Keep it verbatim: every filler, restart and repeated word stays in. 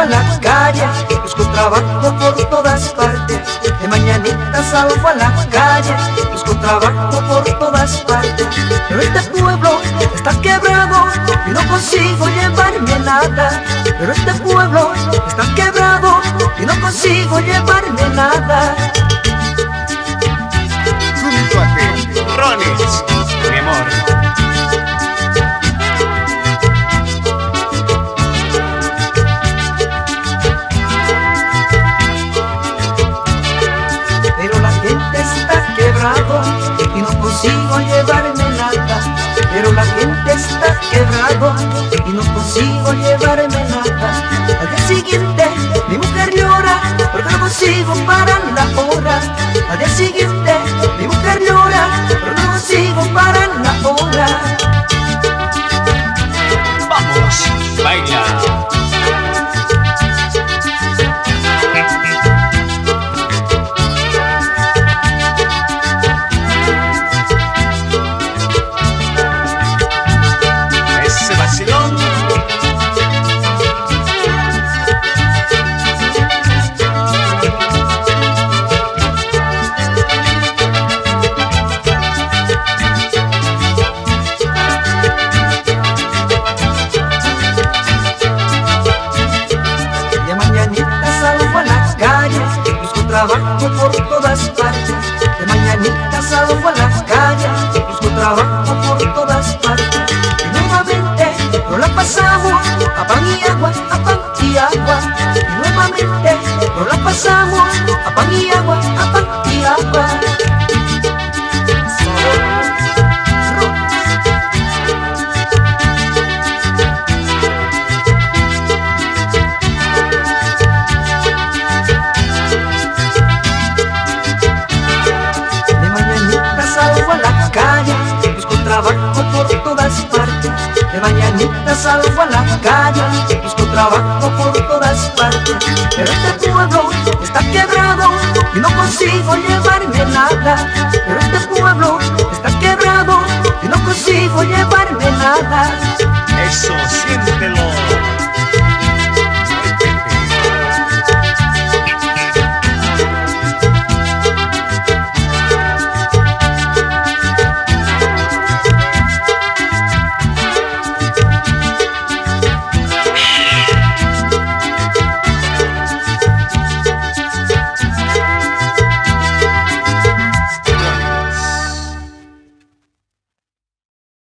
a la calle, busco trabajo por todas partes. De mañanita salgo a la calle, busco trabajo por todas partes. Pero este pueblo está quebrado y no consigo llevarme nada. Pero este pueblo está quebrado y no consigo llevarme nada. Junto a ti, Ronis, mi amor. Pero la gente está quebrado y no consigo llevarme nada. Pero la gente está quebrado y no consigo llevarme nada. Al día siguiente mi mujer llora porque no consigo parar la hora. Al día siguiente mi mujer llora porque no consigo parar la hora. Vamos, baila. Ese vacilón. De mañanita salgo a la calle, busco trabajo por todas partes. De mañanita salgo a la calle, busco trabajo por todas partes. Y nuevamente no la pasamos a pan y agua, a pan y agua. Y nuevamente no la pasamos a pan y agua, a pan y agua. De mañanita salgo a la calle, busco trabajo por todas partes. De mañanita salgo a la calle, busco trabajo por todas partes. Pero este pueblo está quebrado y no consigo llevarme nada. Pero